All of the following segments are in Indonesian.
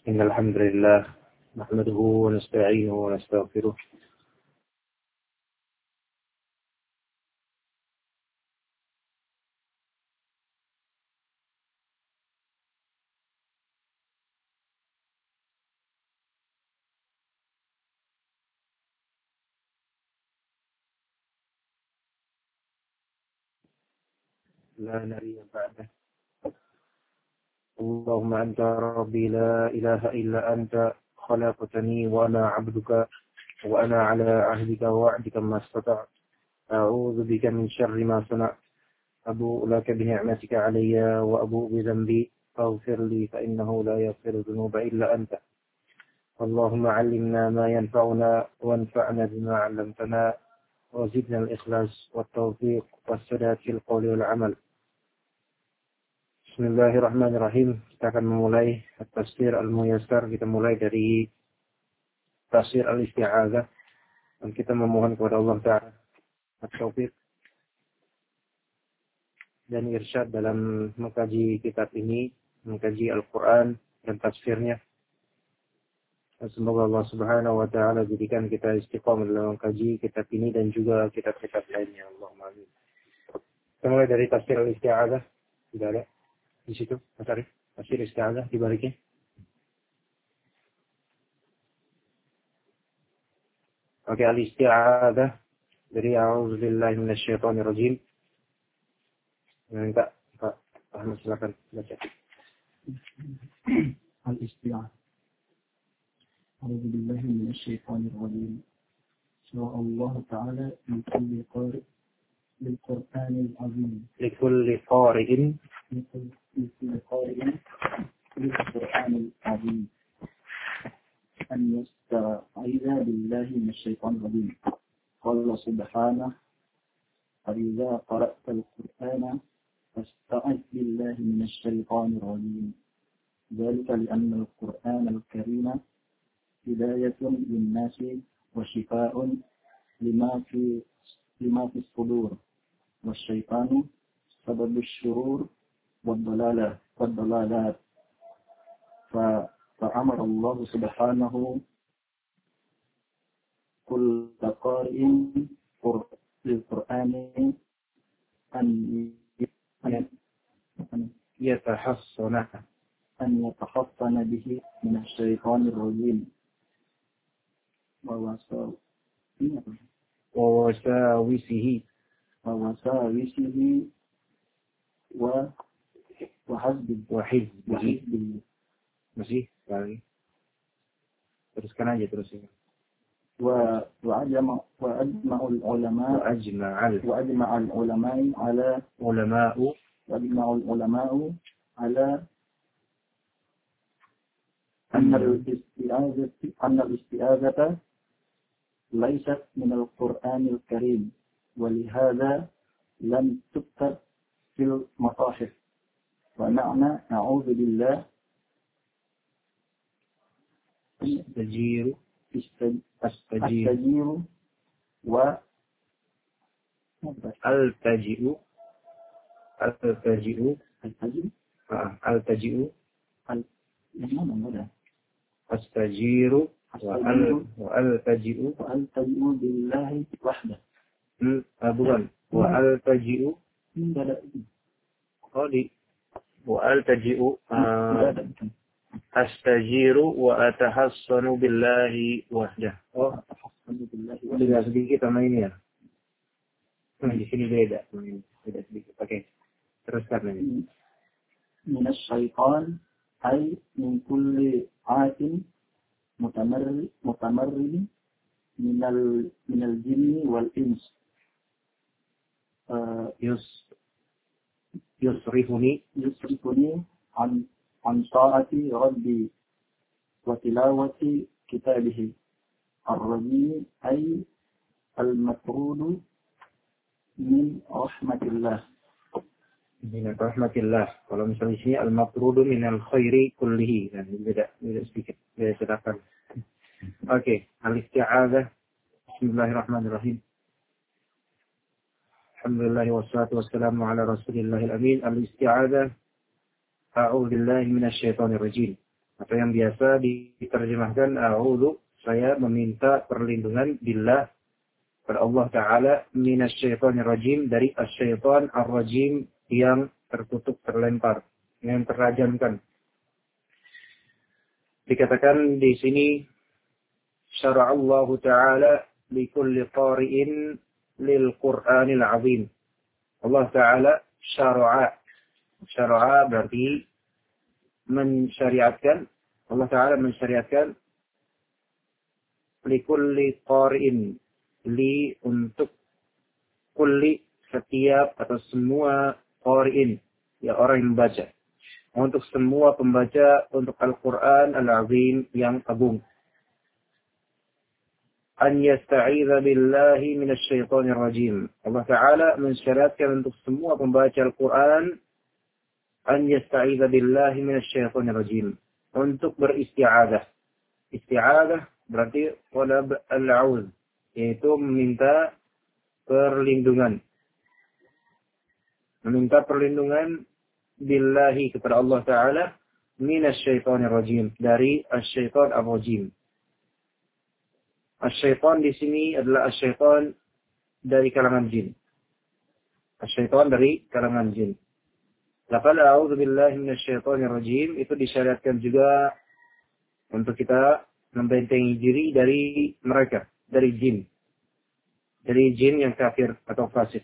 إن الحمد لله نحمده ونستعينه ونستغفره لا نبي بعده. اللهم أنت ربي لا إله إلا أنت خلقتني وأنا عبدك وأنا على عهدك ووعدك ما استطعت. أعوذ بك من شر ما صنعت. أبوء لك بنعمتك علي وأبوء بذنبي فاغفر لي فإنه لا يغفر الذنوب إلا أنت. اللهم علمنا ما ينفعنا وانفعنا بما علمتنا وزدنا الإخلاص والتوفيق والسداد في القول والعمل. Bismillahirrahmanirrahim. Kita akan memulai tafsir al-muyassar. Kita mulai dari tafsir al-isti'adzah dan kita memohon kepada Allah Ta'ala at-taufiq dan irsyad dalam mengkaji kitab ini, mengkaji Al-Quran dan tafsirnya. Dan semoga Allah Subhanahu wa Ta'ala jadikan kita istiqamah dalam mengkaji kitab ini dan juga kitab-kitab lainnya. Allahumma amin. Kita mulai dari tafsir al-isti'adzah. Tidak ada di situ, Mas Arif. Tafsir isti'adzah dibaliknya. Oke, al-isti'adzah dari a'udzubillahi minasyaitonirrajim. Minta Pak Ahmad silakan baca. Al-isti'adzah. A'udzubillahi minasyaitonirrajim. Surah Allah Ta'ala likulli qari' lil-Qur'anil azim. Likulli qari'in لكل قارئ للقرآن العظيم أن يستعيذ بالله من الشيطان الرجيم. قال سبحانه: فإذا قرأت القرآن فاستعذ بالله من الشيطان الرجيم. ذلك لأن القرآن الكريم هداية للناس وشفاء لما في الصدور، والشيطان سبب الشرور والضلالات. فأمر الله سبحانه كل قارئ للقرآن أن يتحصن به من الشيطان الرجيم ووساوسه وحزبه. Masih lagi. Teruskan aja terusnya. وأجمع العلماء على أن الاستعاذة ليست من القرآن الكريم، ولهذا لم تكتب في المصاحف. ومعنى أعوذ بالله أستجير وألتجئ بالله وحده. bukan. وألتجئ وألتجئ أستجير وأتحصن بالله وحده. Tidak sedikit sama ini ya. Di sini beda sedikit. Oke. Teruskan lagi. من الشيطان أي من كل عات متمرد من الجن والإنس. يصرفني عن طاعة ربي وتلاوة كتابه. الرجيم أي المطرود من رحمة الله. Min rahmatillah. Kalau misalnya di sini al-mafrudu minal khairi kullihi, dan beda sedikit, beda sedangkan. Oke, al-isti'adzah. Bismillahirrahmanirrahim. Alhamdulillah wassalatu wassalamu ala Rasulillahil amin. Al-isti'adzah. A'udzu billahi minasyaitonir rajim. atau yang biasa diterjemahkan a'udzu, saya meminta perlindungan billah kepada Allah Ta'ala minasyaitonir rajim, dari asyaiton ar-rajim yang terkutuk, terlempar, yang terrajamkan. Dikatakan di sini syara'allahu ta'ala likulli qari'in lil Qur'anil azim. Allah Ta'ala syara'a berarti mensyariatkan. Allah Ta'ala mensyariatkan likulli qari'in, li untuk kulli setiap atau semua qari'in, ya orang yang membaca, untuk semua pembaca untuk Al-Quran Al-Azim yang agung, an yasta'idha billahi minasyaitonir rajim. Allah Ta'ala mensyariatkan untuk semua pembaca Al-Quran an yasta'idha billahi minasyaitonir rajim, untuk beristi'adah. Isti'adah berarti talab al-'audz, yaitu meminta perlindungan. Meminta perlindungan billahi kepada Allah Ta'ala minasyaitonir rajim, dari asyaiton ar-rajim. Asyaiton di sini adalah asyaiton dari kalangan jin. Asyaiton dari kalangan jin. Laqad a'udzu billahi minasyaitonir rajim itu disyariatkan juga untuk kita membentengi diri dari mereka, dari jin. Dari jin yang kafir atau fasik.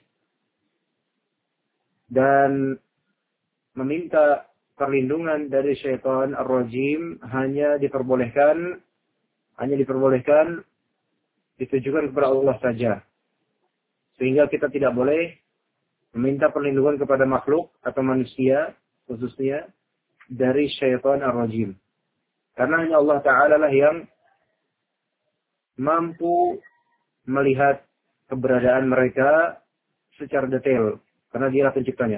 Dan meminta perlindungan dari syaitan ar-rajim hanya diperbolehkan ditujukan kepada Allah saja. Sehingga kita tidak boleh meminta perlindungan kepada makhluk atau manusia khususnya dari syaitan ar-rajim. Karena hanya Allah Ta'ala lah yang mampu melihat keberadaan mereka secara detail. Karena dialah penciptanya.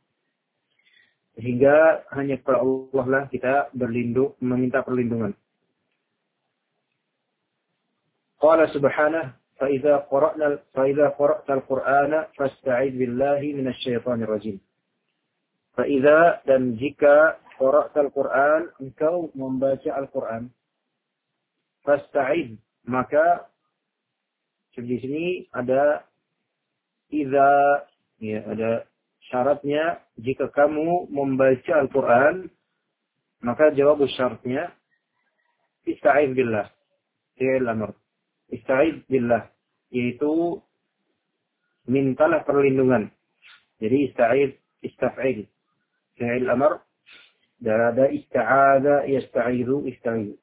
Sehingga hanya kepada Allah lah kita meminta perlindungan. Qala subhanahu, فَإِذَا قَرَأْتَ الْقُرْآنَ فَاسْتَعِذْ بِاللَّهِ مِنَ الشَّيْطَانِ الرَّجِيمِ. فَإِذَا, dan jika قَرَأْتَ الْقُرْآنَ, engkau membaca Al-Quran, فَاسْتَعِذْ, maka di sini ada idza, ya, ada syaratnya. Jika kamu membaca Al-Quran, maka jawab syaratnya ista'idz billah, fi'il amr. Ista'idz billah, yaitu mintalah perlindungan. Jadi ista'idz, istaf'il, fi'il amr. Dan ada ista'adha, yasta'idhu, ista'idhu.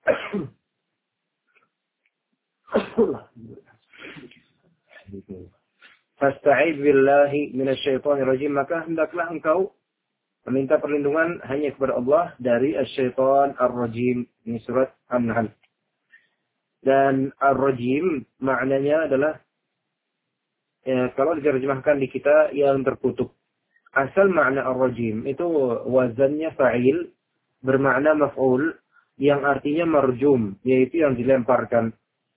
Fasta'idz billahi minasyaitonir rajim, maka hendaklah engkau meminta perlindungan hanya kepada Allah dari asyaiton ar-rajim. Ini surat An-Nahl. Dan ar-rajim maknanya adalah kalau diterjemahkan di kita yang terkutuk. Asal makna ar-rajim itu wazannya fa'il bermakna maf'ul yang artinya marjum, yaitu yang dilemparkan.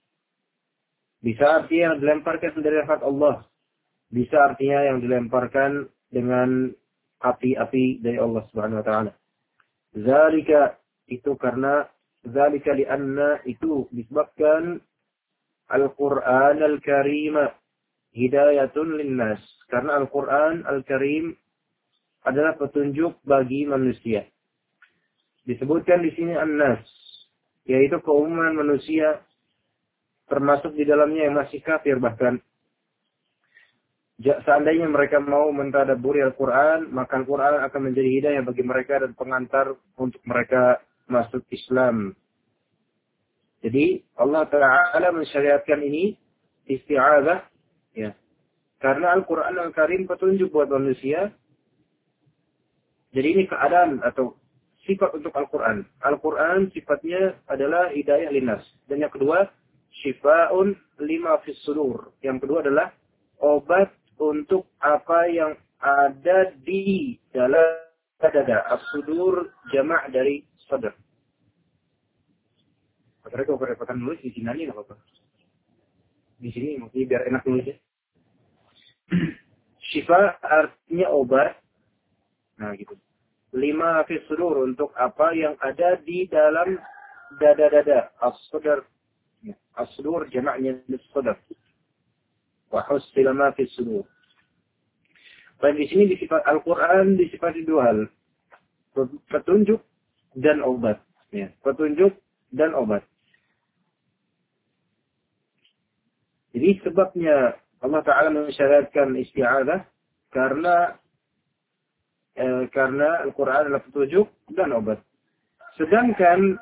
Bisa artinya yang dilemparkan dari lafaz Allah. Bisa artinya yang dilemparkan dengan api-api dari Allah Subhanahu wa taala. Zalika, itu karena zalika lianna, itu disebabkan Al-Qur'an Al-Karim hidayatun linnas. Karena Al-Qur'an Al-Karim adalah petunjuk bagi manusia. Disebutkan di sini an-nas, yaitu keumuman manusia, termasuk di dalamnya yang masih kafir bahkan. Seandainya mereka mau mentadabburi Al-Quran, maka Al-Quran akan menjadi hidayah bagi mereka dan pengantar untuk mereka masuk Islam. Jadi Allah Ta'ala mensyariatkan ini isti'adzah, ya. Karena Al-Quran Al-Karim petunjuk buat manusia. Jadi ini keadaan atau sifat untuk Al-Quran. Al-Quran sifatnya adalah hidayah linnas. Dan yang kedua, syifa'un lima fis sudur. Yang kedua adalah obat untuk apa yang ada di dalam dada. As-sudur jama' dari sadr. Kalau kerepotan nulis di sini aja nggak apa-apa. Di sini mungkin biar enak nulisnya. Syifa artinya obat. Nah gitu. lima fis sudur, untuk apa yang ada di dalam dada-dada. As-sudar, as-sudur jamaknya as-sudar. Wa hussila ma fis sudur. Dan di sini disifat Al-Quran disifati dua hal. Petunjuk dan obat. Ya, petunjuk dan obat. Jadi sebabnya Allah Ta'ala mensyaratkan isti'adah karena Al-Quran adalah petunjuk dan obat. Sedangkan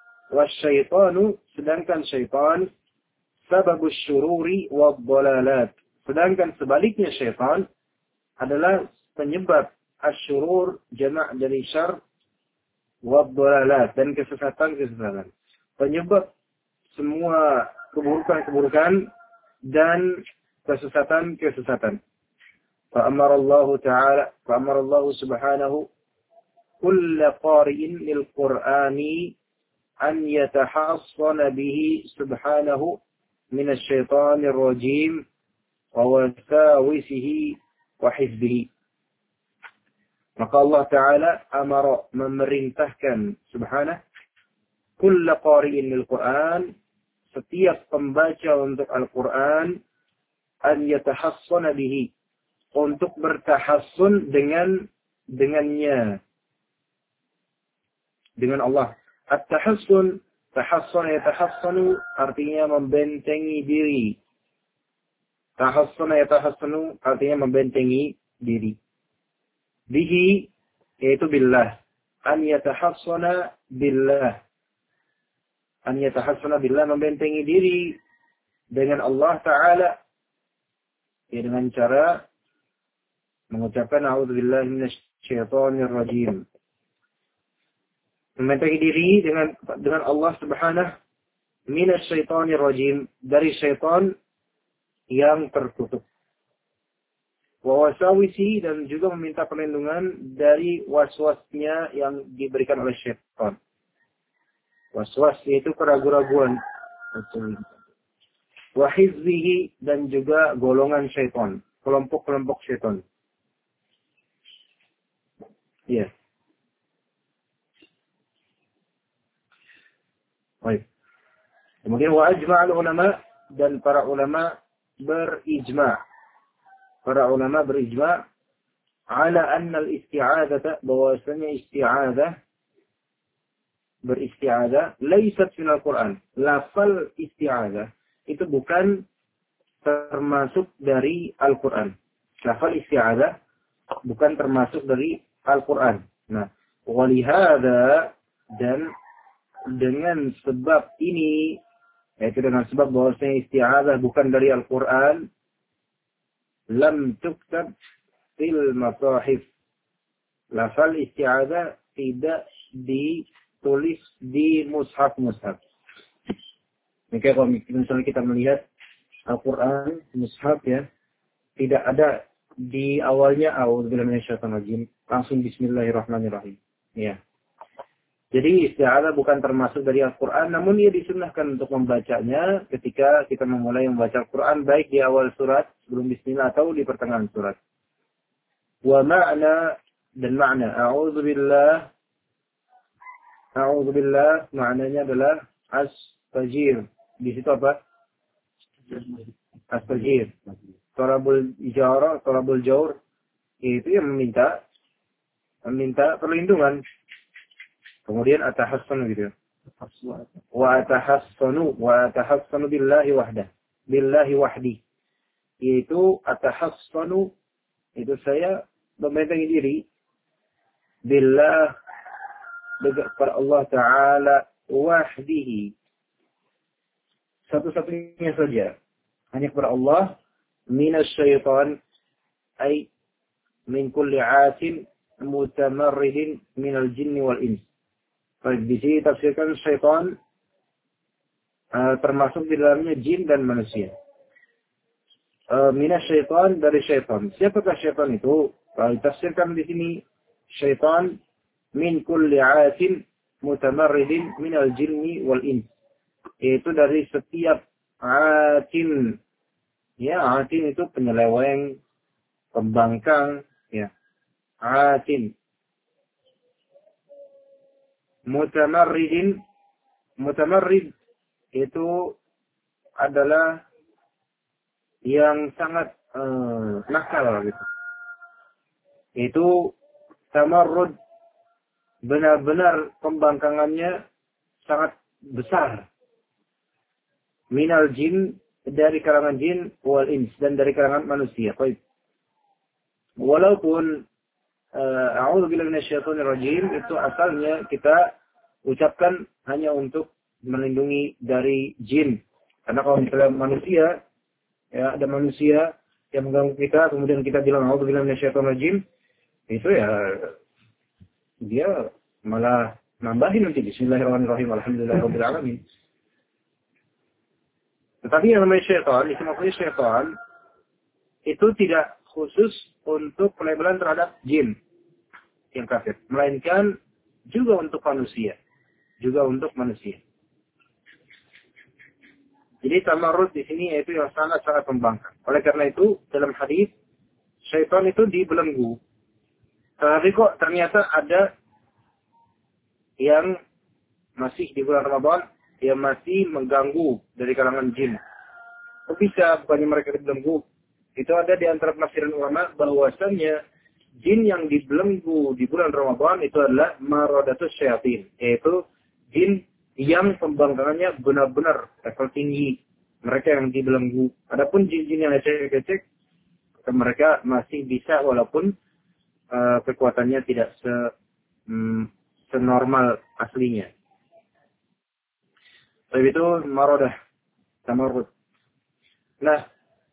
syaitan sababus syururi wad dhalalat. Sedangkan sebaliknya syaitan adalah penyebab asyurur, jamak dari syar, wad-dhalalat, dan kesesatan-kesesatan. Penyebab semua keburukan-keburukan dan kesesatan-kesesatan. Fa'amara Allah subhanahu kulla qari'in lil Qur'ani an yatahassana bihi subhanahu min asy-syaithanir rajim wa wasawisihi wa hizbihi. Maka Allah Ta'ala memerintahkan subhanah kulla qari'in lil Qur'an, setiap pembaca untuk Al-Quran, an yatahassana bihi, untuk bertahassun dengannya, dengan Allah. At-tahassun, yatahassanu, artinya membentengi diri. Tahassuna yatahassanu, artinya membentengi diri. Bihi, yaitu billah. An yatahassana billah. An yatahassana billah, membentengi diri dengan Allah Ta'ala. Ya, dengan cara mengucapkan a'udzubillahi minasyaitonir rajim. Membentengi diri dengan Allah Subhanahu minasyaitonir rajim, dari syaitan yang terkutuk. Wa wasawisi, dan juga meminta perlindungan dari waswasnya yang diberikan oleh syaitan. Waswas yaitu keraguan-raguan. Wa hizbihi, dan juga golongan syaitan, kelompok-kelompok syaitan. Ya. Baik. Kemudian wa ajma'al ulama, dan para ulama berijma'. Para ulama berijma' ala anna al-isti'adzata, bahwasanya beristi'adzah laysat fil Al-Qur'an. Lafal isti'adzah itu bukan termasuk dari Al-Qur'an. Lafal isti'adzah bukan termasuk dari Al-Qur'an. Nah, walihada, dan dengan sebab ini, yaitu dengan sebab bahwasanya isti'adzah bukan dari Al-Qur'an, lam tuktab fil masahif. Lafal isti'adzah tidak ditulis di mushaf-mushaf. Maka kalau misalnya kita melihat Al-Quran, mushaf ya, tidak ada di awalnya a'udzubillahi minasyaitonir rajim, langsung bismillahirrahmanirrahim. Ya. Jadi isti'adzah bukan termasuk dari Al-Quran, namun ia disunnahkan untuk membacanya ketika kita memulai membaca Al-Quran, baik di awal surat, sebelum bismillah, atau di pertengahan surat. Wa ma'na, dan makna a'udzubillah, maknanya adalah astajir. Di situ apa? Astajir. Talabul ijara, talabul jaur, itu yang meminta perlindungan. Kemudian atahassanu gitu. Wa atahassanu billahi wahdi. Yaitu atahassanu, itu saya membentengi diri billah, kepada Allah Ta'ala wahdihi, satu-satunya saja, hanya kepada Allah, minasyaitan, ay min kulli asin mutamarridin minal jinni wal ins. Baik, di sini tafsirkan syaitan termasuk di dalamnya jin dan manusia. Minasyaitan, dari syaitan. Siapakah syaitan itu? Kalau ditafsirkan di sini, syaitan min kulli atin mutamarridin minal jinni wal ins. Yaitu dari setiap atin. Ya, atin itu penyeleweng, pembangkang, ya. Atin. mutamarridin. Mutamarrid itu adalah yang sangat nakal gitu. Itu tamarrud, benar-benar pembangkangannya sangat besar. Minal jin, dari kalangan jin, wal ins, dan dari kalangan manusia. Baik. Walaupun a'udzubillahi minasyaitonir rajim itu asalnya kita ucapkan hanya untuk melindungi dari jin. Karena kalau misalnya manusia, ya ada manusia yang mengganggu kita, kemudian kita bilang a'udzubillahi minasyaitonir rajim, itu ya dia malah nambahin nanti bismillahirrahmanirrahim alhamdulillahirabbil alamin. Tetapi yang namanya syaitan, disebutnya syaitan itu tidak khusus untuk pelabelan terhadap jin yang kafir, melainkan juga untuk manusia, juga untuk manusia. Jadi tamarrud di sini yaitu yang sangat-sangat membangkang. Oleh karena itu dalam hadis syaitan itu dibelenggu. Tapi kok ternyata ada yang masih di bulan Ramadan yang masih mengganggu dari kalangan jin. Kok bisa bukannya mereka dibelenggu? Itu ada di antara penafsiran ulama bahwasannya jin yang dibelenggu di bulan Ramadan itu adalah maradatus syayatin, yaitu jin yang pembangkangannya benar-benar level tinggi. Mereka yang dibelenggu. Adapun jin-jin yang ecek-ecek, mereka masih bisa walaupun kekuatannya tidak senormal aslinya. Tapi itu maradah, tamarrud. Nah,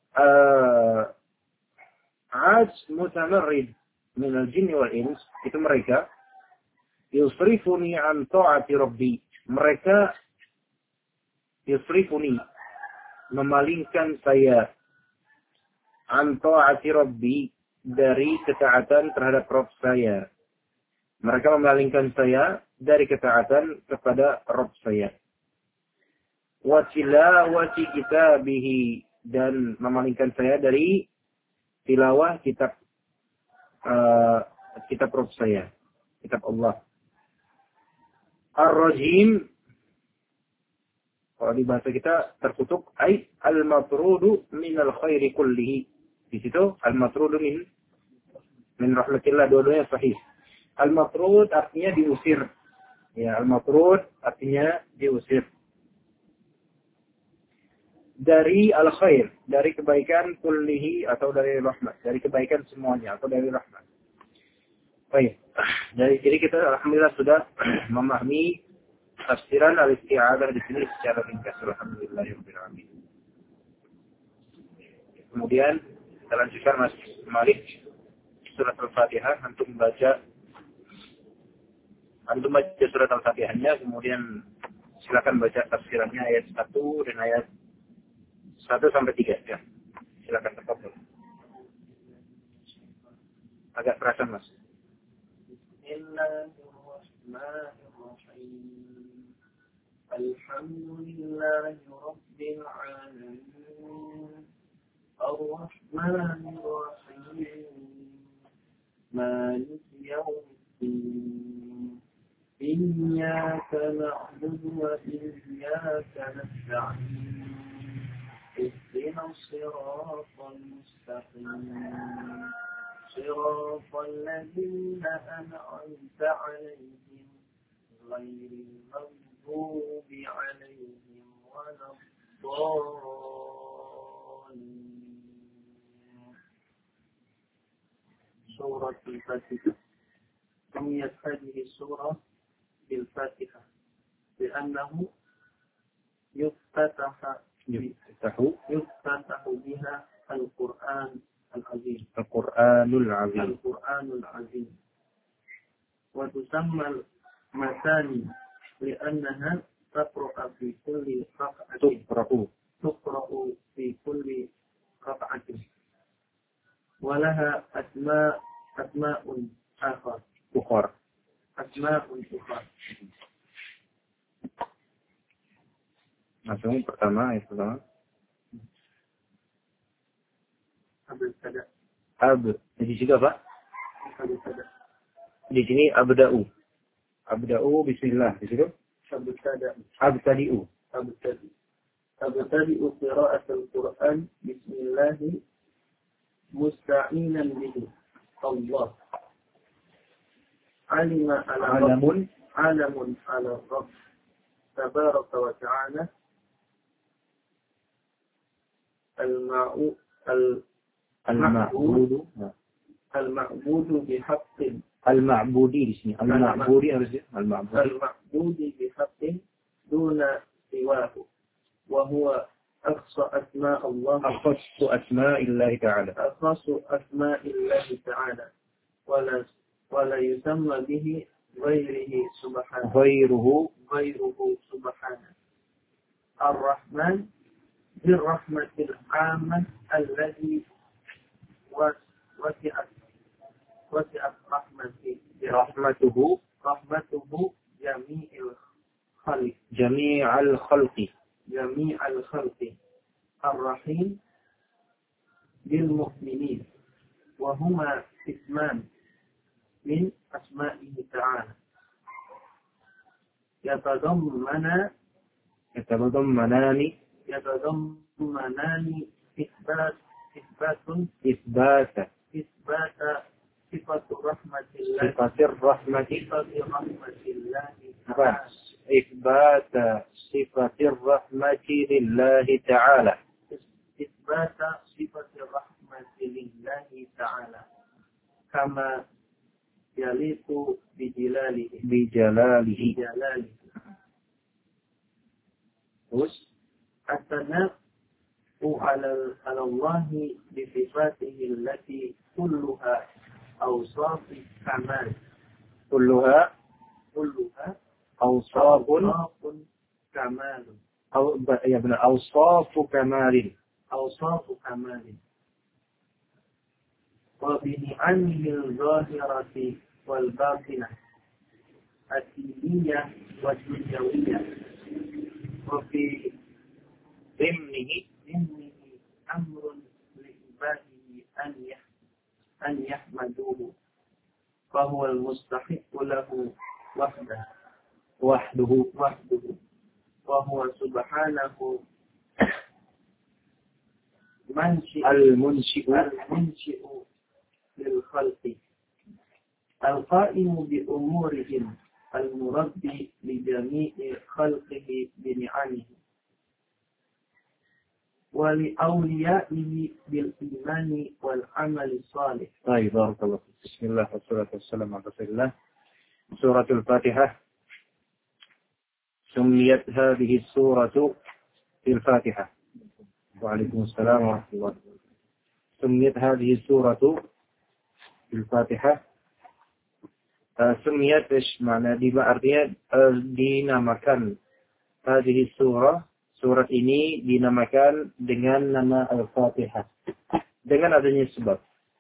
mutamarrid min al-jinn wal ins, itu mereka yusrifuni an ta'ati rabbi. Mereka yusrifuni, memalingkan saya, an ta'ati rabbi, dari ketaatan terhadap Rabb saya. Mereka memalingkan saya dari ketaatan kepada Rabb saya. Wa tilawati kitabihi, dan memalingkan saya dari tilawah kitab Rabb saya, kitab Allah. Ar-rajim, kalau di bahasa kita terkutuk, ay al-matrudu minal khairi kullihi. Di situ al-matrudu min rahmatillah, dua-duanya sahih. Al-matrud artinya diusir. Ya, al-matrud artinya diusir. Dari al-khair, dari kebaikan kullihi, atau dari rahmat, dari kebaikan semuanya, atau dari rahmat. Baik. Jadi kita alhamdulillah sudah memahami tafsiran al-isti'adzah di sini secara ringkas. Alhamdulillahirabbil alamin. Kemudian kita lanjutkan Mas Malik, surat Al-Fatihah. Antum baca surat Al-Fatihahnya, kemudian silakan baca tafsirannya ayat 1 dan ayat 1 sampai 3 ya. Silakan tafadhol. Agak terasa Mas. Bismillahirrahmanirrahim. Alhamdulillahi rabbil alamin. Ar-Rahmanir Rahim. Maliki yaumiddin. Iyyaka na'budu wa iyyaka nasta'in. اهدنا الصراط المستقيم صراط الذين أنعمت عليهم غير المغضوب عليهم ولا الضالين. سورة الفاتحة. سميت هذه السورة بالفاتحة لأنه يفتتح بها القرآن العظيم. القرآن العظيم. وتسمى المثاني لأنها تقرأ في كل ركعة. ولها أسماء أخرى. Langsung pertama itu pertama. Di sini Pak? Di sini abda'u. Abda'u bismillah. Di situ? Abtadi'u. Abtadi'u qira'atul Qur'an bismillahi musta'inan bihi. Allah. Alamun ala Rabb. Tabaraka wa ta'ala. Al-ma'budu bihaqqin. Al-ma'budi di sini. Al-ma'budi harusnya. Al-ma'budi bihaqqin duna siwahu. Wa huwa aqsa asma' Allah. Akhassu asma'illahi ta'ala. Aqsa asma'illahi ta'ala. Wala yusamma bihi ghayruhu subhanahu. Ar-Rahman birrahmatil 'ammah allati wasi'at rahmatuhu jami'al khalqi. Ar-Rahim bil mu'minin wa huma isman min asma'ihi ta'ala. Yatadammanani isbata sifatur rahmatillah isbata sifatir rahmati lillahi ta'ala. Isbata sifatir rahmati lillahi ta'ala. Kama yaliku bijalalihi. Terus at-tanaqu ala Allahi bi sifatihi allati kulluha awsafi kamal. Kulluha awsafun kamal. Ya benar, awsafu kamalin. Wa bi ni'amihi al-zahirati wal batinah. At-diniyah wa dunyawiyah. وفي ضمنه أمر لعباده أن يحمدوه فهو المستحق له وحده وهو سبحانه المنشئ للخلق القائم بأمورهم المربي لجميع خلقه بنعمه ولأوليائه بالإيمان والعمل الصالح. طيب بارك الله فيك. بسم الله والصلاة والسلام على رسول الله. سورة الفاتحة سميت هذه السورة في الفاتحة. وعليكم السلام ورحمة الله. سميت هذه السورة في الفاتحة. Sumiyat makna artinya dinamakan hadhihi surat ini dinamakan dengan nama Al-Fatihah dengan adanya sebab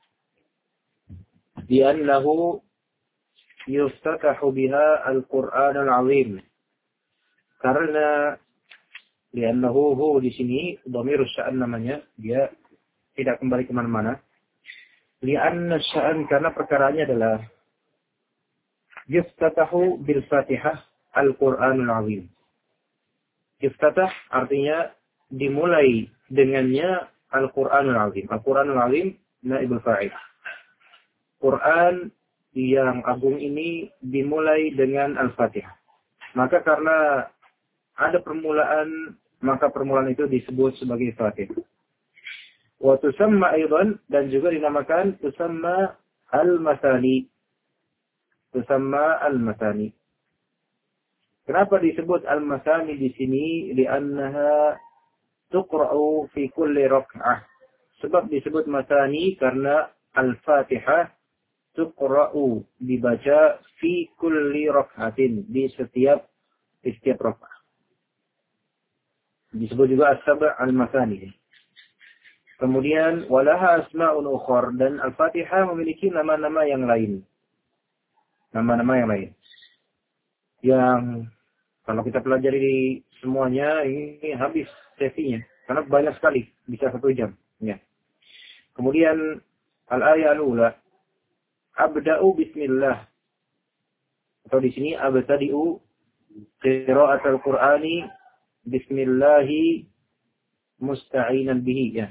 li'annahu yuftatahu biha Al-Qur'an Al-'Azim, karena li'annahu di sini dhamir sya'an namanya, dia tidak kembali ke mana-mana. Li'anna sya'an karena perkaranya adalah yuftatahu bil Fatihah Al-Qur'anul Azim. Yuftatah artinya dimulai dengannya Al-Qur'anul Azim. Al-Qur'anul Azim naibul fa'il. Quran yang agung ini dimulai dengan Al-Fatihah. Maka karena ada permulaan, maka permulaan itu disebut sebagai Fatihah. Wa tusamma aidan, dan juga dinamakan tusamma al-masani. Tusamma al-masani. Kenapa disebut al-masani di sini? Li'annaha tuqra'u fi kulli rak'ah. Sebab disebut masani karena Al-Fatihah tuqra'u, dibaca fi kulli rak'atin, di setiap rak'ah. Disebut juga as-sab' al-masani. Kemudian walaha asma'un ukhar, dan Al-Fatihah memiliki nama-nama yang lain. Nama-nama yang lain. Yang kalau kita pelajari semuanya ini habis sesinya, karena banyak sekali, bisa 1 jam. Ya. Kemudian al-ayah al-ula, abda'u bismillah. Atau di sini abtadi'u qira'atul Qur'ani bismillahi musta'inan bihi ya.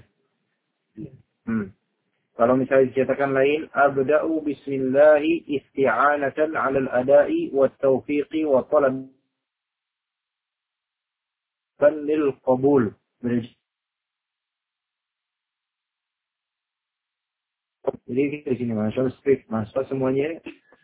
Kalau misalnya dicetakan lain, abda'u bismillahi isti'anatan 'alal ada'i wat taufiqi wa talaban lil qabul. Jadi di sini masuk strict, masuk semuanya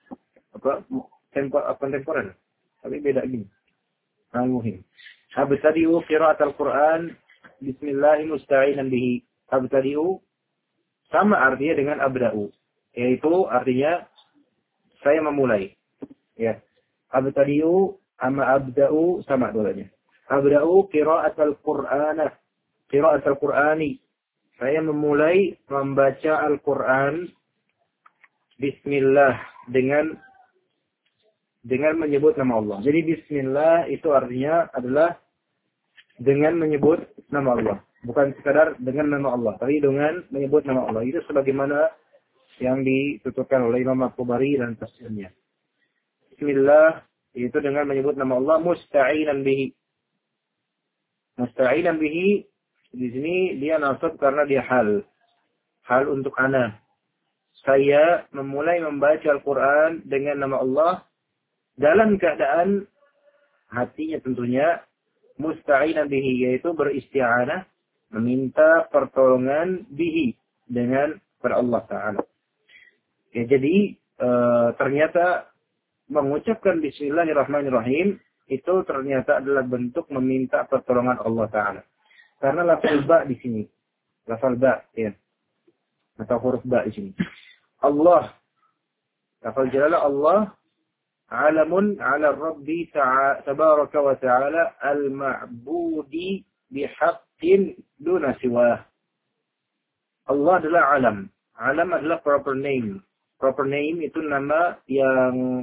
temporer. Tapi beda gini. Muhim. Abtadi'u qira'atul Qur'an bismillahi musta'inan bihi. Abtadi'u sama artinya dengan abda'u, yaitu artinya saya memulai. Ya. Abtadi'u sama abda'u sama dua-duanya. Abda'u qira'atul Qur'ana, qira'atul Qur'ani. Saya memulai membaca Al-Qur'an bismillah dengan menyebut nama Allah. Jadi bismillah itu artinya adalah dengan menyebut nama Allah. Bukan sekadar dengan nama Allah, tapi dengan menyebut nama Allah. Itu sebagaimana yang dituturkan oleh Imam At-Tabari dan tafsirnya. Bismillah itu dengan menyebut nama Allah musta'inan bihi. Musta'inan bihi di sini dia nasab karena dia hal untuk ana. Saya memulai membaca Al-Qur'an dengan nama Allah dalam keadaan hatinya tentunya musta'inan bihi, yaitu beristi'anah, meminta pertolongan bihi dengan kepada Allah Ta'ala. Ya, jadi ternyata mengucapkan bismillahirrahmanirrahim itu ternyata adalah bentuk meminta pertolongan Allah Ta'ala. Karena lafal ba di sini. Lafal ba, ya. Atau huruf ba di sini. Allah. Lafal jalalah Allah. Alamun ala Rabbi tabaraka wa ta'ala al-ma'budi bihaqqin duna siwah. Allah adalah alam. Alam adalah proper name. Proper name itu nama yang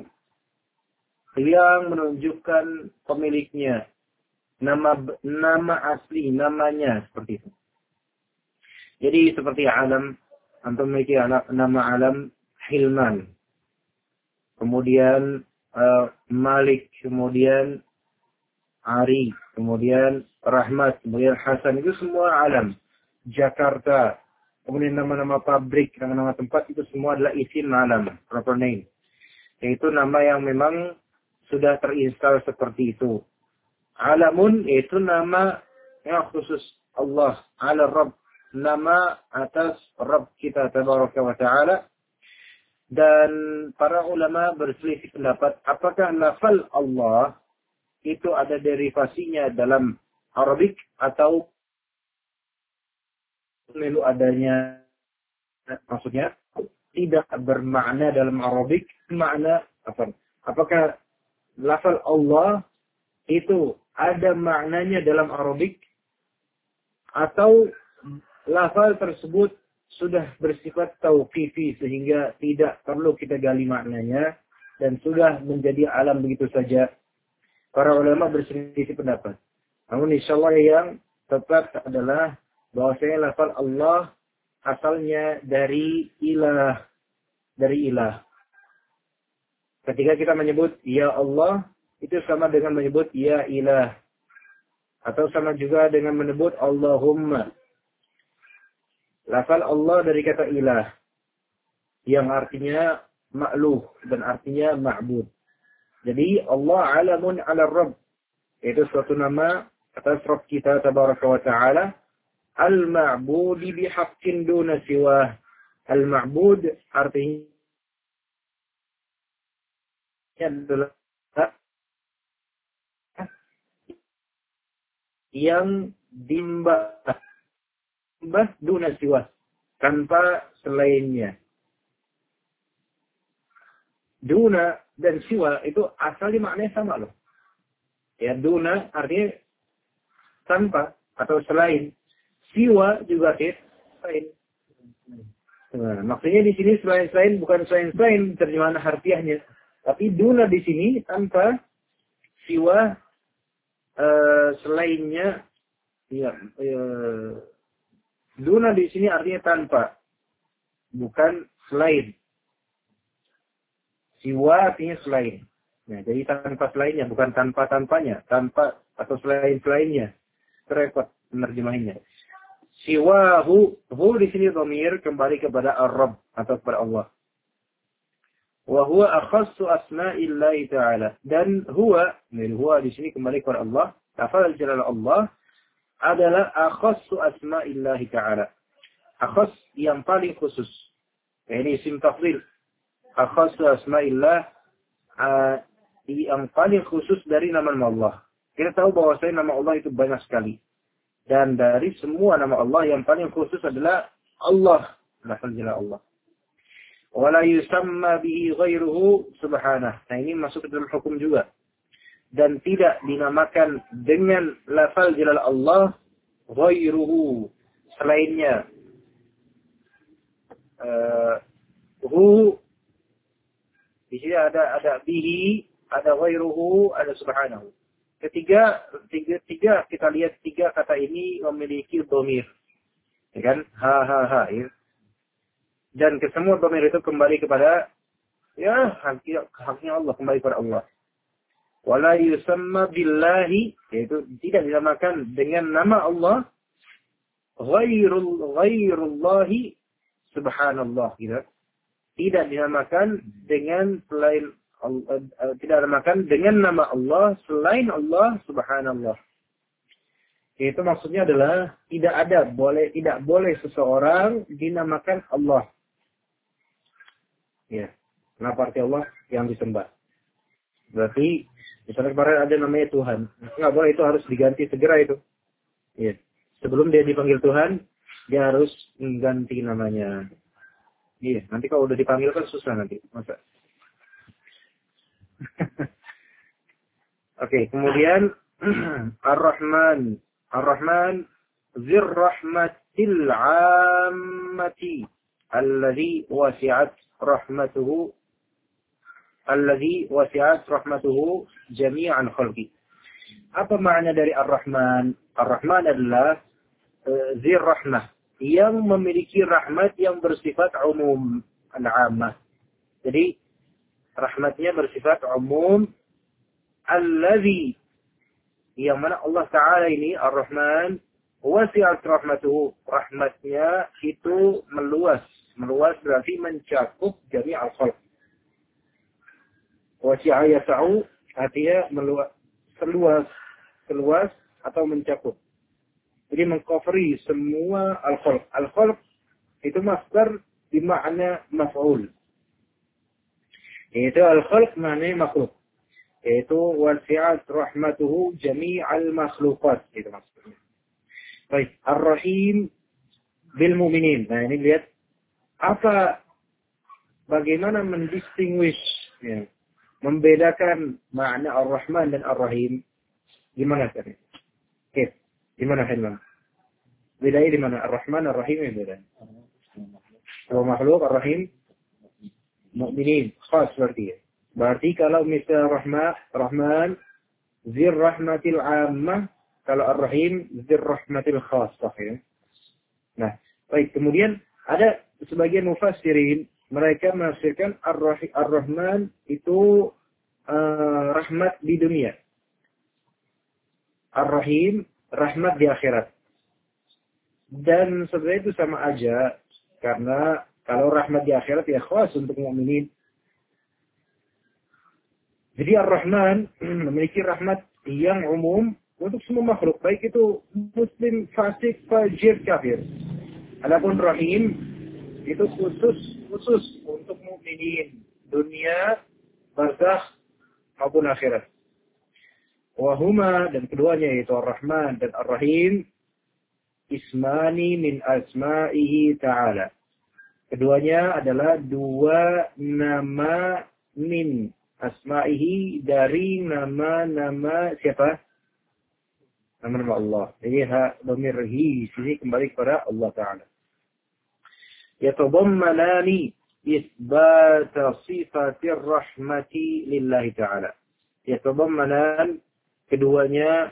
menunjukkan pemiliknya. Nama asli, namanya seperti itu. Jadi seperti alam, antum memiliki nama alam Hilman. Kemudian Malik, kemudian Ari, kemudian Rahmat, kemudian Hasan, itu semua alam. Jakarta, kemudian nama-nama pabrik, nama-nama tempat, itu semua adalah isim alam, proper name. Yaitu nama yang memang sudah terinstal seperti itu. Alamun yaitu nama yang khusus Allah, ala Rabb, nama atas Rabb kita tabaraka wa ta'ala. Dan para ulama berselisih pendapat apakah lafal Allah itu ada derivasinya dalam Arabik atau perlu adanya, maksudnya tidak bermakna dalam Arabik, makna apa? Apakah lafal Allah itu ada maknanya dalam Arabik atau lafal tersebut sudah bersifat tauqifi sehingga tidak perlu kita gali maknanya dan sudah menjadi alam begitu saja. Para ulama berselisih pendapat. Namun insyaallah yang tepat adalah bahwasanya lafal Allah asalnya dari ilah. Ketika kita menyebut ya Allah, itu sama dengan menyebut ya ilah. Atau sama juga dengan menyebut Allahumma. Lafal Allah dari kata ilah. Yang artinya ma'luh dan artinya ma'bud. Jadi Allah alamun ala Rabb. Itu suatu nama atas Rabb kita tabaraka wa ta'ala. Al-ma'budi bihaqqin duna siwah. Al-ma'bud artinya adalah yang dimbah duna siwah, tanpa selainnya. Duna dan siwa itu asalnya maknanya sama loh. Ya, duna artinya tanpa atau selain. Siwa juga selain. Nah, maksudnya di sini selain bukan selain terjemahan harfiahnya, tapi duna di sini tanpa, siwa selainnya. Duna di sini artinya tanpa, bukan selain. Siwa artinya selain. Nah, jadi tanpa selainnya, bukan tanpa-tanpanya, tanpa atau selain-selainnya. Repot menerjemahinya. Siwahu, hu di sini dhamir kembali kepada Ar-Rabb atau kepada Allah. Wa huwa akhassu asma'illahi ta'ala. Dan huwa di sini kembali kepada Allah. Lafaz jalal Allah adalah akhassu asma'illahi ta'ala. Akhas yang paling khusus. Ini isim tafdhil. Akhassu asma'illah yang paling khusus dari nama-nama Allah. Kita tahu bahwasanya nama Allah itu banyak sekali. Dan dari semua nama Allah yang paling khusus adalah Allah. Lafaz jalal Allah. Wala yusamma bihi ghairuhu subhanah. Nah, ini masuk ke dalam hukum juga. Dan tidak dinamakan dengan lafaz jalal Allah ghairuhu, selainnya. Hu di sini ada bihi, ada ghairuhu, ada subhanahu. Tiga kita lihat tiga kata ini memiliki dhamir. Ya kan? Ha. Ya. Dan kesemua dhamir itu kembali kepada haknya Allah, kembali kepada Allah. Wala yusamma billahi, yaitu tidak dinamakan dengan nama Allah ghairullahi subhanallah, gitu. Tidak dinamakan dengan selain tidak dinamakan dengan nama Allah selain Allah subhanallah. Itu maksudnya adalah tidak boleh seseorang dinamakan Allah. Ya. Kenapa arti Allah yang disembah? Berarti misalnya kemarin ada namanya Tuhan. Nggak boleh, itu harus diganti segera itu. Ya. Sebelum dia dipanggil Tuhan, dia harus mengganti namanya. Iya, nanti kalau udah dipanggil kan susah nanti. Masa? Oke, kemudian Ar-Rahman. Ar-Rahman zirrahmatil 'ammati alladhi wasi'at rahmatuhu jami'an khalqi. Apa makna dari Ar-Rahman? Ar-Rahman adalah zirrahmah, yang memiliki rahmat yang bersifat umum, al-'ammah. Jadi rahmatnya bersifat umum, alladhi, yang mana Allah Ta'ala ini Ar-Rahman wasi'at rahmatuhu, rahmatnya itu meluas berarti mencakup jami' al-khalq. Wasi'a yasa'u artinya seluas atau mencakup. Jadi mengcoveri semua al-khalq. Al-khalq itu masdar bermakna maf'ul. Itu al-khalq maknanya makhluk. Yaitu wasi'at rahmatuhu jami'al makhluqat, itu maksudnya. Baik, Ar-Rahim bil mu'minin. Nah, ini lihat bagaimana mendistinguish, ya, membedakan makna Ar-Rahman dan Ar-Rahim. Gimana tadi? Oke, gimana Hilman? Bedanya di mana? Ar-Rahman, Ar-Rahim yang beda. Kalau makhluk, Ar-Rahim mu'minin, khas berarti ya. Berarti kalau misalnya Rahman zir rahmatil 'ammah, kalau Ar-Rahim zir rahmatil khassah, ya. Nah, baik, kemudian ada sebagian mufassirin mereka menafsirkan Ar-Rahman itu rahmat di dunia. Ar-Rahim rahmat di akhirat. Dan sebenarnya itu sama aja, karena kalau rahmat di akhirat ya khas untuk mukminin. Jadi Ar-Rahman memiliki rahmat yang umum untuk semua makhluk, baik itu muslim, fasik, fajir, kafir. Adapun Rahim itu khusus untuk mukminin dunia, barzakh maupun akhirat. Wahuma, dan keduanya yaitu Ar-Rahman dan Ar-Rahim, ismani min asma'ihi ta'ala. Keduanya adalah dua nama min asma'ihi, dari nama-nama siapa? Nama-nama Allah. Jadi dhamir hi sini kembali kepada Allah Ta'ala. Yatadammanani isbat sifatir rahmati lillahi ta'ala. Yatadammanan, keduanya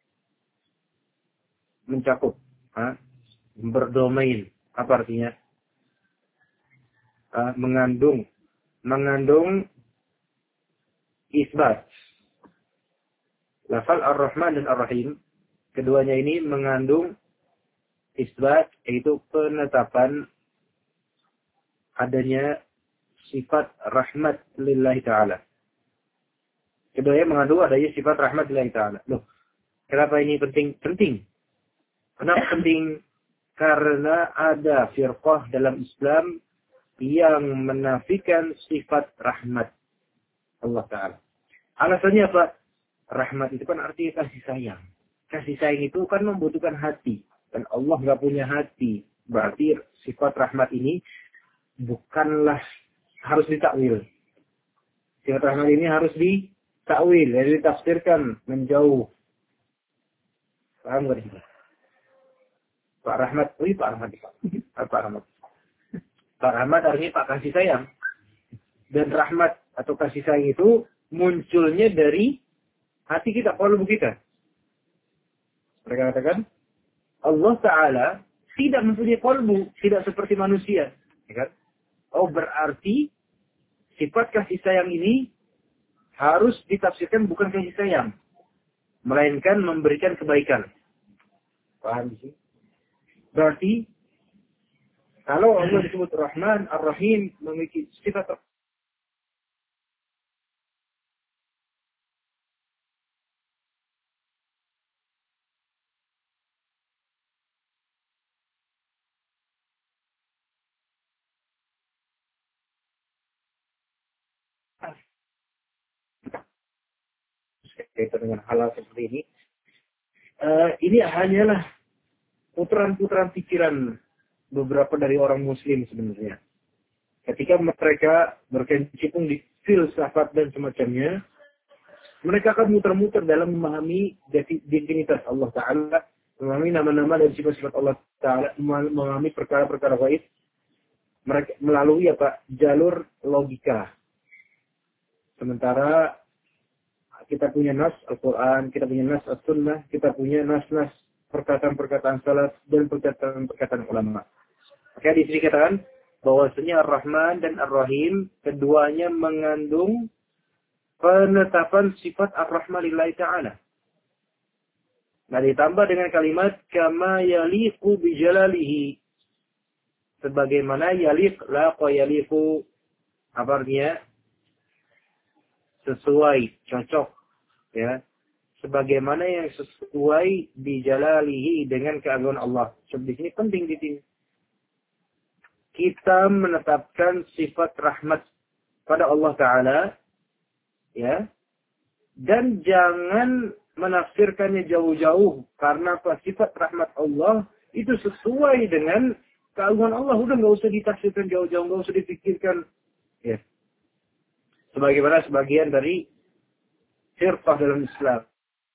mencakup, berdomain. Apa artinya? Mengandung isbat. Lafal Ar-Rahman dan Ar-Rahim, keduanya ini mengandung isbat, yaitu penetapan adanya sifat rahmat lillahi ta'ala. Keduanya mengandung adanya sifat rahmat lillahi ta'ala. Loh, kenapa ini penting? Penting. Kenapa penting? Karena ada firqah dalam Islam yang menafikan sifat rahmat Allah Ta'ala. Alasannya apa? Rahmat itu kan artinya kasih sayang. Kasih sayang itu kan membutuhkan hati. Dan Allah nggak punya hati. Berarti sifat rahmat ini bukanlah harus ditakwil. Sifat rahmat ini harus ditakwil. Jadi ditafsirkan menjauh. Paham nggak sih? Pak Rahmat. Pak Rahmat. Pak Rahmat. Pak Rahmat artinya Pak kasih sayang. Dan rahmat atau kasih sayang itu munculnya dari hati kita, kolbu kita. Mereka katakan, Allah Ta'ala tidak mempunyai kolbu, tidak seperti manusia. Ya kan? Oh, berarti sifat kasih sayang ini harus ditafsirkan bukan kasih sayang, melainkan memberikan kebaikan. Paham sih? Berarti, kalau Allah disebut Rahman, Ar-Rahim, memiliki sifat kaitan dengan hal seperti ini hanyalah putaran-putaran pikiran beberapa dari orang Muslim sebenarnya. Ketika mereka berkecimpung di filsafat dan semacamnya, mereka akan muter-muter dalam memahami divinitas Allah Ta'ala, memahami nama-nama dan sifat-sifat Allah Ta'ala, memahami perkara-perkara gaib, mereka melalui jalur logika. Sementara kita punya nas Al-Quran, kita punya nas As-Sunnah, kita punya nas-nas perkataan-perkataan salaf dan perkataan-perkataan ulama. Maka di sini katakan bahwasanya Ar-Rahman dan Ar-Rahim keduanya mengandung penetapan sifat Ar-Rahman lillahi ta'ala. Nah, ditambah dengan kalimat kama yaliqu bijalalihi. Sebagaimana yaliq laqa yaliqu, apa artinya? Sesuai, cocok, ya. Sebagaimana yang sesuai bijalalihi dengan keagungan Allah. Sebab di sini penting di sini. Kita menetapkan sifat rahmat pada Allah Ta'ala, ya, dan jangan menafsirkannya jauh-jauh, karena sifat rahmat Allah itu sesuai dengan keagungan Allah. Udah nggak usah ditafsirkan jauh-jauh, nggak usah dipikirkan, ya. Sebagaimana sebagian dari firqah dalam Islam,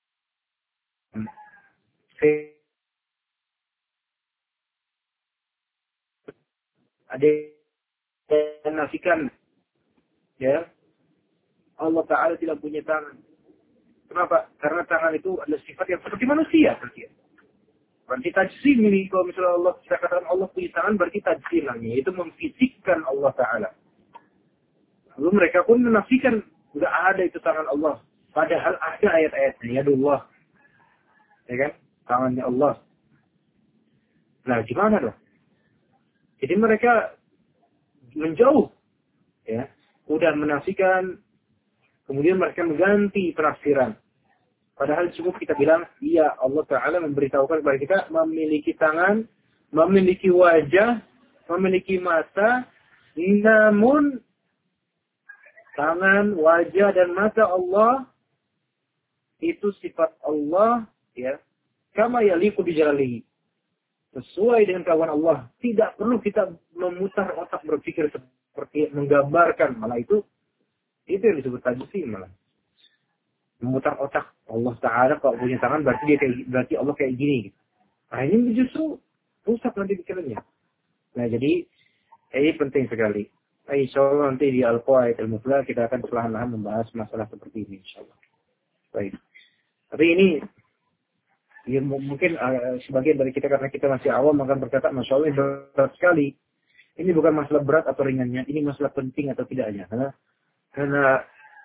ada yang menafikan, ya, Allah Ta'ala tidak punya tangan. Kenapa? Karena tangan itu adalah sifat yang seperti manusia. Berarti tajsim ini, kalau misalnya Allah, kita katakan Allah punya tangan, berarti tajsim namanya. Itu memfisikkan Allah Ta'ala. Lalu mereka pun menafikan, tidak ada itu tangan Allah. Padahal ada ayat-ayatnya, yadullah. Ya kan? Tangannya Allah. Nah, gimana dong? Jadi mereka menjauh. Ya. Udah menafikan, kemudian mereka mengganti penafsiran. Padahal cukup kita bilang, iya Allah Ta'ala memberitahukan kepada kita memiliki tangan, memiliki wajah, memiliki mata, namun tangan, wajah, dan mata Allah itu sifat Allah, ya, kama yaliqu bijalalihi. Sesuai dengan keagungan Allah. Tidak perlu kita memutar otak berpikir seperti menggambarkan, malah itu yang disebut tajsim malah. Memutar otak Allah Ta'ala kalau punya tangan berarti Allah kayak gini. Nah, ini justru rusak nanti pikirannya. Nah, jadi ini penting sekali. Insyaallah nanti di Al-Qawaid Al-Muflah kita akan perlahan-lahan membahas masalah seperti ini insyaallah. Baik. Tapi ini ya, mungkin sebagian dari kita karena kita masih awam akan berkata, Masya Allah berat sekali. Ini bukan masalah berat atau ringannya, ini masalah penting atau tidaknya. Karena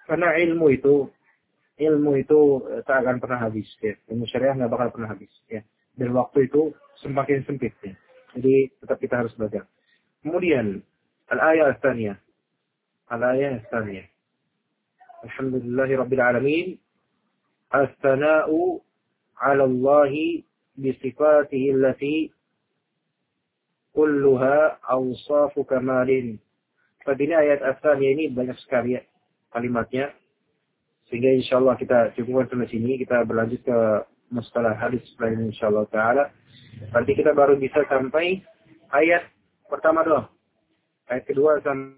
Karena ilmu itu tak akan pernah habis. Ya. Ilmu syariah nggak bakal pernah habis. Ya. Dan waktu itu semakin sempit. Ya. Jadi tetap kita harus belajar. Kemudian al-ayah al-thaniyah. Al-ayah al-thaniyah. Alhamdulillahi Rabbil Alamin. As-sana'u ala Allahi bisifatihi allati kulluha awsafu kamalin. Pada ini ayat as-thaniyah ini banyak sekali ya, kalimatnya. Sehingga insyaAllah kita cukupkan sampai sini. Kita berlanjut ke mustalah hadis setelah ini insyaAllah ta'ala. Nanti kita baru bisa sampai ayat pertama doang. Ayat kedua sampai